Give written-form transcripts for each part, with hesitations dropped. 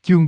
Chương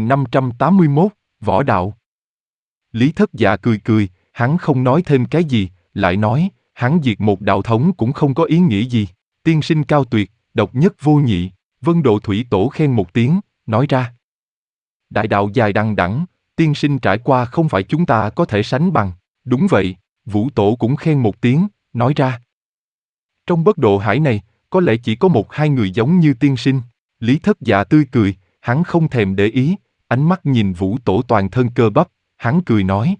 4581, Võ Đạo. Lý Thất Dạ cười cười, hắn không nói thêm cái gì, lại nói, hắn diệt một đạo thống cũng không có ý nghĩa gì. Tiên sinh cao tuyệt, độc nhất vô nhị. Vân Độ Thủy Tổ khen một tiếng, nói ra. Đại đạo dài đằng đẵng, tiên sinh trải qua không phải chúng ta có thể sánh bằng. Đúng vậy, Vũ Tổ cũng khen một tiếng, nói ra. Trong bất độ hải này, có lẽ chỉ có một hai người giống như tiên sinh. Lý Thất Dạ tươi cười, hắn không thèm để ý, ánh mắt nhìn Vũ Tổ toàn thân cơ bắp, hắn cười nói.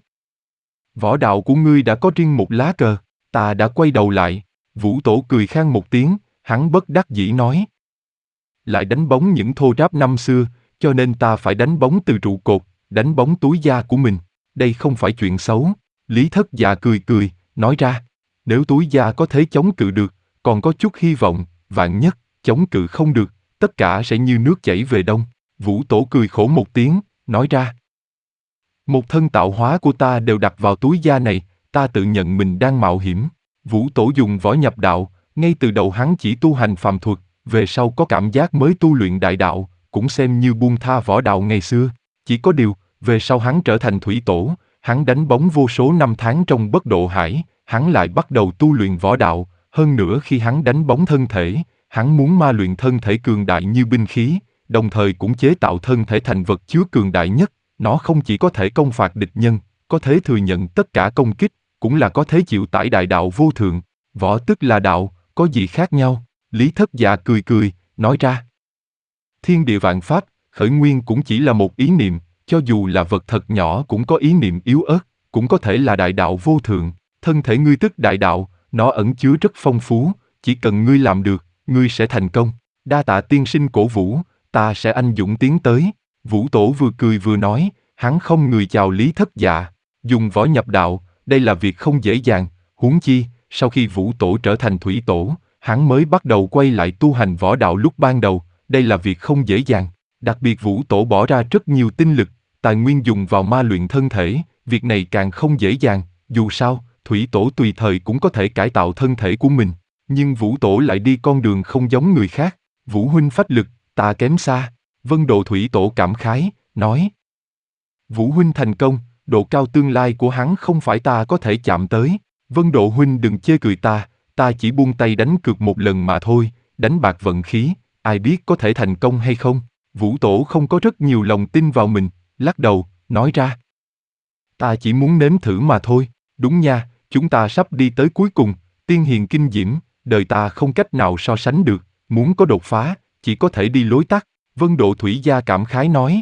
Võ đạo của ngươi đã có riêng một lá cờ, ta đã quay đầu lại. Vũ Tổ cười khan một tiếng, hắn bất đắc dĩ nói. Lại đánh bóng những thô ráp năm xưa, cho nên ta phải đánh bóng từ trụ cột, đánh bóng túi da của mình. Đây không phải chuyện xấu. Lý Thất Dạ cười cười, nói ra. Nếu túi da có thể chống cự được, còn có chút hy vọng, vạn nhất, chống cự không được, tất cả sẽ như nước chảy về đông. Vũ Tổ cười khổ một tiếng, nói ra. Một thân tạo hóa của ta đều đặt vào túi da này, ta tự nhận mình đang mạo hiểm. Vũ Tổ dùng võ nhập đạo, ngay từ đầu hắn chỉ tu hành phàm thuật, về sau có cảm giác mới tu luyện đại đạo, cũng xem như buông tha võ đạo ngày xưa. Chỉ có điều, về sau hắn trở thành thủy tổ, hắn đánh bóng vô số năm tháng trong bất độ hải, hắn lại bắt đầu tu luyện võ đạo, hơn nữa khi hắn đánh bóng thân thể, hắn muốn ma luyện thân thể cường đại như binh khí, đồng thời cũng chế tạo thân thể thành vật chứa cường đại nhất. Nó không chỉ có thể công phạt địch nhân, có thể thừa nhận tất cả công kích, cũng là có thể chịu tải đại đạo vô thượng. Võ tức là đạo, có gì khác nhau? Lý Thất Dạ cười cười, nói ra. Thiên địa vạn pháp, khởi nguyên cũng chỉ là một ý niệm, cho dù là vật thật nhỏ cũng có ý niệm yếu ớt, cũng có thể là đại đạo vô thượng. Thân thể ngươi tức đại đạo, nó ẩn chứa rất phong phú, chỉ cần ngươi làm được, ngươi sẽ thành công. Đa tạ tiên sinh cổ vũ, ta sẽ anh dũng tiến tới. Vũ Tổ vừa cười vừa nói, hắn không người chào Lý Thất Dạ. Dùng võ nhập đạo, đây là việc không dễ dàng, huống chi, sau khi Vũ Tổ trở thành thủy tổ, hắn mới bắt đầu quay lại tu hành võ đạo lúc ban đầu, đây là việc không dễ dàng. Đặc biệt Vũ Tổ bỏ ra rất nhiều tinh lực, tài nguyên dùng vào ma luyện thân thể, việc này càng không dễ dàng, dù sao, thủy tổ tùy thời cũng có thể cải tạo thân thể của mình. Nhưng Vũ Tổ lại đi con đường không giống người khác, Vũ huynh phách lực, ta kém xa. Vân Độ Thủy Tổ cảm khái, nói. Vũ huynh thành công, độ cao tương lai của hắn không phải ta có thể chạm tới. Vân Độ huynh đừng chê cười ta chỉ buông tay đánh cược một lần mà thôi, đánh bạc vận khí, ai biết có thể thành công hay không. Vũ Tổ không có rất nhiều lòng tin vào mình, lắc đầu, nói ra. Ta chỉ muốn nếm thử mà thôi, đúng nha, chúng ta sắp đi tới cuối cùng, tiên hiền kinh diễm, đời ta không cách nào so sánh được, muốn có đột phá, chỉ có thể đi lối tắt. Vân Độ Thủy Gia cảm khái nói.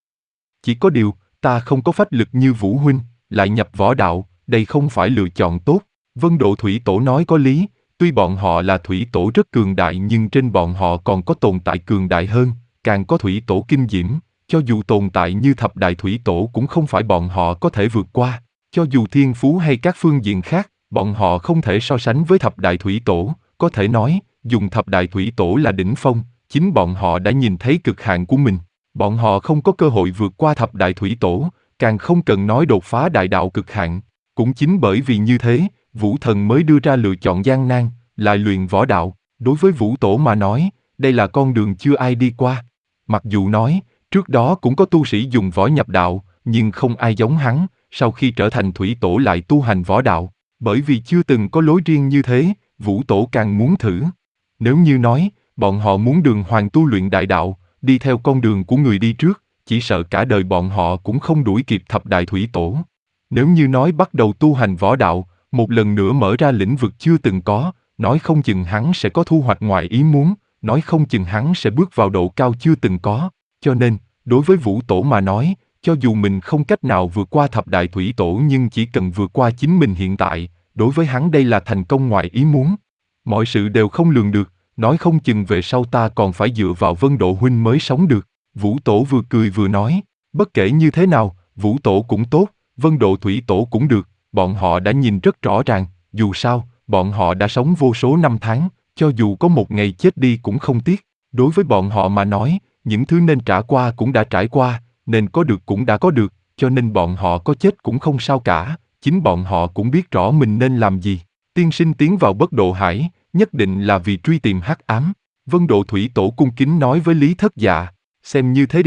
Chỉ có điều, ta không có phách lực như Vũ huynh, lại nhập võ đạo, đây không phải lựa chọn tốt. Vân Độ Thủy Tổ nói có lý, tuy bọn họ là thủy tổ rất cường đại nhưng trên bọn họ còn có tồn tại cường đại hơn, càng có thủy tổ kinh diễm, cho dù tồn tại như thập đại thủy tổ cũng không phải bọn họ có thể vượt qua, cho dù thiên phú hay các phương diện khác, bọn họ không thể so sánh với thập đại thủy tổ, có thể nói, dùng thập đại thủy tổ là đỉnh phong. Chính bọn họ đã nhìn thấy cực hạn của mình, bọn họ không có cơ hội vượt qua thập đại thủy tổ, càng không cần nói đột phá đại đạo cực hạn. Cũng chính bởi vì như thế, Vũ Thần mới đưa ra lựa chọn gian nan, lại luyện võ đạo. Đối với Vũ Tổ mà nói, đây là con đường chưa ai đi qua. Mặc dù nói, trước đó cũng có tu sĩ dùng võ nhập đạo, nhưng không ai giống hắn, sau khi trở thành thủy tổ lại tu hành võ đạo. Bởi vì chưa từng có lối riêng như thế, Vũ Tổ càng muốn thử. Nếu như nói, bọn họ muốn đường hoàng tu luyện đại đạo, đi theo con đường của người đi trước, chỉ sợ cả đời bọn họ cũng không đuổi kịp thập đại thủy tổ. Nếu như nói bắt đầu tu hành võ đạo, một lần nữa mở ra lĩnh vực chưa từng có, nói không chừng hắn sẽ có thu hoạch ngoài ý muốn, nói không chừng hắn sẽ bước vào độ cao chưa từng có. Cho nên, đối với Vũ Tổ mà nói, cho dù mình không cách nào vượt qua thập đại thủy tổ nhưng chỉ cần vượt qua chính mình hiện tại, đối với hắn đây là thành công ngoài ý muốn. Mọi sự đều không lường được. Nói không chừng về sau ta còn phải dựa vào Vân Độ huynh mới sống được. Vũ Tổ vừa cười vừa nói, bất kể như thế nào, Vũ Tổ cũng tốt, Vân Độ Thủy Tổ cũng được, bọn họ đã nhìn rất rõ ràng, dù sao, bọn họ đã sống vô số năm tháng, cho dù có một ngày chết đi cũng không tiếc. Đối với bọn họ mà nói, những thứ nên trả qua cũng đã trải qua, nên có được cũng đã có được, cho nên bọn họ có chết cũng không sao cả, chính bọn họ cũng biết rõ mình nên làm gì. Tiên sinh tiến vào bất độ hải, nhất định là vì truy tìm hắc ám. Vân Độ Thủy Tổ cung kính nói với Lý Thất Dạ, xem như thế đi.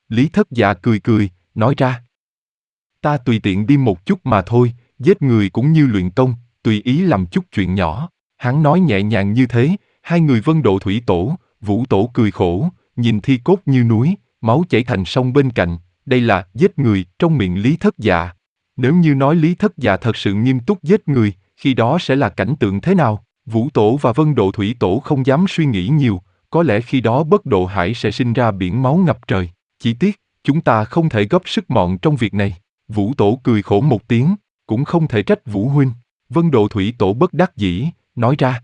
Lý Thất Dạ cười cười, nói ra. Ta tùy tiện đi một chút mà thôi, giết người cũng như luyện công, tùy ý làm chút chuyện nhỏ. Hắn nói nhẹ nhàng như thế, hai người Vân Độ Thủy Tổ, Vũ Tổ cười khổ, nhìn thi cốt như núi, máu chảy thành sông bên cạnh, đây là giết người trong miệng Lý Thất Dạ. Nếu như nói Lý Thất Dạ thật sự nghiêm túc giết người, khi đó sẽ là cảnh tượng thế nào? Vũ Tổ và Vân Độ Thủy Tổ không dám suy nghĩ nhiều, có lẽ khi đó Bất Độ Hải sẽ sinh ra biển máu ngập trời. Chỉ tiếc, chúng ta không thể góp sức mọn trong việc này. Vũ Tổ cười khổ một tiếng, cũng không thể trách Vũ huynh. Vân Độ Thủy Tổ bất đắc dĩ, nói ra.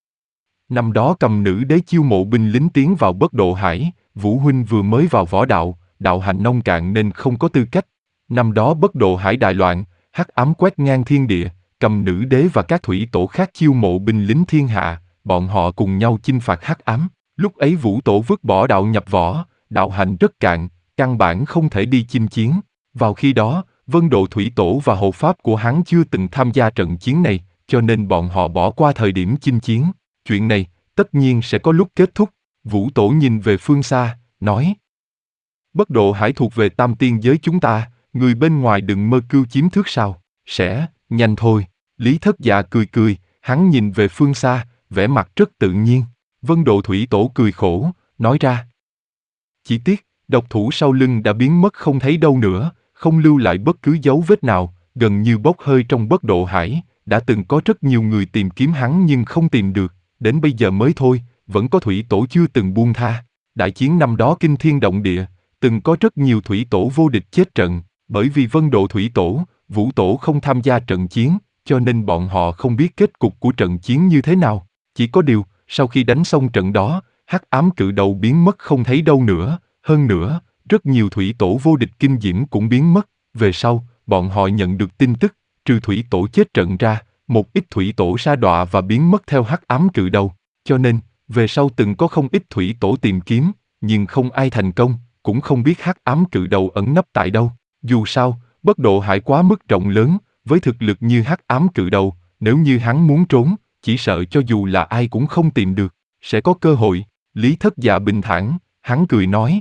Năm đó Cầm Nữ Đế chiêu mộ binh lính tiến vào Bất Độ Hải, Vũ huynh vừa mới vào võ đạo, đạo hành nông cạn nên không có tư cách. Năm đó Bất Độ Hải đại loạn, hắc ám quét ngang thiên địa, Cầm Nữ Đế và các thủy tổ khác chiêu mộ binh lính thiên hạ, bọn họ cùng nhau chinh phạt hắc ám. Lúc ấy Vũ Tổ vứt bỏ đạo nhập võ, đạo hành rất cạn, căn bản không thể đi chinh chiến. Vào khi đó, Vân Độ Thủy Tổ và hộ pháp của hắn chưa từng tham gia trận chiến này, cho nên bọn họ bỏ qua thời điểm chinh chiến. Chuyện này, tất nhiên sẽ có lúc kết thúc. Vũ Tổ nhìn về phương xa, nói. Bất Độ Hải thuộc về tam tiên giới chúng ta, người bên ngoài đừng mơ cưu chiếm thước sao. Sẽ, nhanh thôi. Lý Thất Dạ cười cười, hắn nhìn về phương xa, vẻ mặt rất tự nhiên. Vân Độ Thủy Tổ cười khổ, nói ra. Chỉ tiếc, độc thủ sau lưng đã biến mất không thấy đâu nữa, không lưu lại bất cứ dấu vết nào, gần như bốc hơi trong Bất Độ Hải. Đã từng có rất nhiều người tìm kiếm hắn nhưng không tìm được, đến bây giờ mới thôi, vẫn có thủy tổ chưa từng buông tha. Đại chiến năm đó kinh thiên động địa, từng có rất nhiều thủy tổ vô địch chết trận, bởi vì Vân Độ Thủy Tổ, Vũ Tổ không tham gia trận chiến, cho nên bọn họ không biết kết cục của trận chiến như thế nào. Chỉ có điều, sau khi đánh xong trận đó, hắc ám cự đầu biến mất không thấy đâu nữa, hơn nữa, rất nhiều thủy tổ vô địch kinh diễm cũng biến mất. Về sau, bọn họ nhận được tin tức, trừ thủy tổ chết trận ra, một ít thủy tổ sa đọa và biến mất theo hắc ám cự đầu. Cho nên, về sau từng có không ít thủy tổ tìm kiếm, nhưng không ai thành công, cũng không biết hắc ám cự đầu ẩn nấp tại đâu. Dù sao, Bất Độ Hải quá mức rộng lớn, với thực lực như hắc ám cự đầu, nếu như hắn muốn trốn, chỉ sợ cho dù là ai cũng không tìm được, sẽ có cơ hội. Lý Thất Dạ bình thản, hắn cười nói.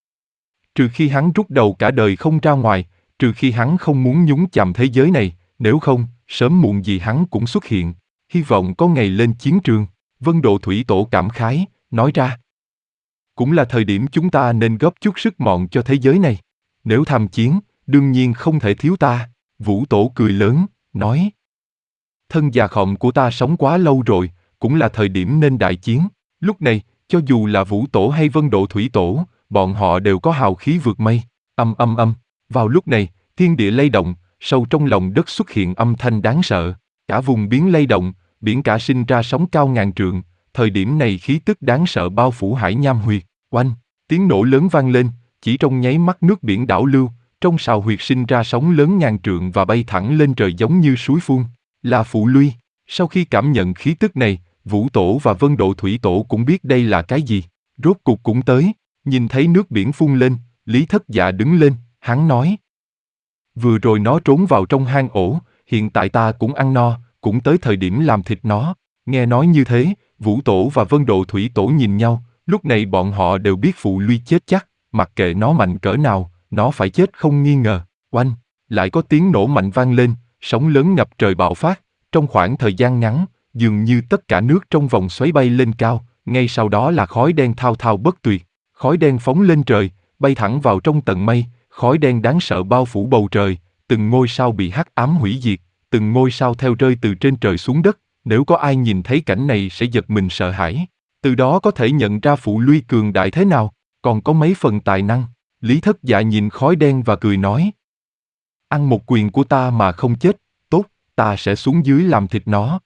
Trừ khi hắn rút đầu cả đời không ra ngoài, trừ khi hắn không muốn nhúng chạm thế giới này, nếu không, sớm muộn gì hắn cũng xuất hiện. Hy vọng có ngày lên chiến trường. Vân Độ Thủy Tổ cảm khái, nói ra. Cũng là thời điểm chúng ta nên góp chút sức mọn cho thế giới này. Nếu tham chiến, đương nhiên không thể thiếu ta. Vũ Tổ cười lớn, nói. Thân già khòm của ta sống quá lâu rồi, cũng là thời điểm nên đại chiến. Lúc này, cho dù là Vũ Tổ hay Vân Độ Thủy Tổ, bọn họ đều có hào khí vượt mây. Âm âm âm. Vào lúc này, thiên địa lay động, sâu trong lòng đất xuất hiện âm thanh đáng sợ. Cả vùng biển lay động, biển cả sinh ra sóng cao ngàn trượng. Thời điểm này khí tức đáng sợ bao phủ Hải Nham Huyệt. Oanh, tiếng nổ lớn vang lên, chỉ trong nháy mắt nước biển đảo lưu, trong sào huyệt sinh ra sóng lớn ngàn trượng và bay thẳng lên trời giống như suối phun. Là Phụ Luy. Sau khi cảm nhận khí tức này, Vũ Tổ và Vân Độ Thủy Tổ cũng biết đây là cái gì. Rốt cục cũng tới, nhìn thấy nước biển phun lên, Lý Thất Dạ đứng lên, hắn nói. Vừa rồi nó trốn vào trong hang ổ, hiện tại ta cũng ăn no, cũng tới thời điểm làm thịt nó. Nghe nói như thế, Vũ Tổ và Vân Độ Thủy Tổ nhìn nhau, lúc này bọn họ đều biết Phụ Luy chết chắc, mặc kệ nó mạnh cỡ nào, nó phải chết không nghi ngờ. Oanh, lại có tiếng nổ mạnh vang lên, sóng lớn ngập trời bạo phát, trong khoảng thời gian ngắn, dường như tất cả nước trong vòng xoáy bay lên cao, ngay sau đó là khói đen thao thao bất tuyệt, khói đen phóng lên trời, bay thẳng vào trong tầng mây, khói đen đáng sợ bao phủ bầu trời, từng ngôi sao bị hắc ám hủy diệt, từng ngôi sao theo rơi từ trên trời xuống đất, nếu có ai nhìn thấy cảnh này sẽ giật mình sợ hãi, từ đó có thể nhận ra Phụ Luy cường đại thế nào, còn có mấy phần tài năng. Lý Thất Dạ nhìn khói đen và cười nói. Ăn một quyền của ta mà không chết, tốt, ta sẽ xuống dưới làm thịt nó.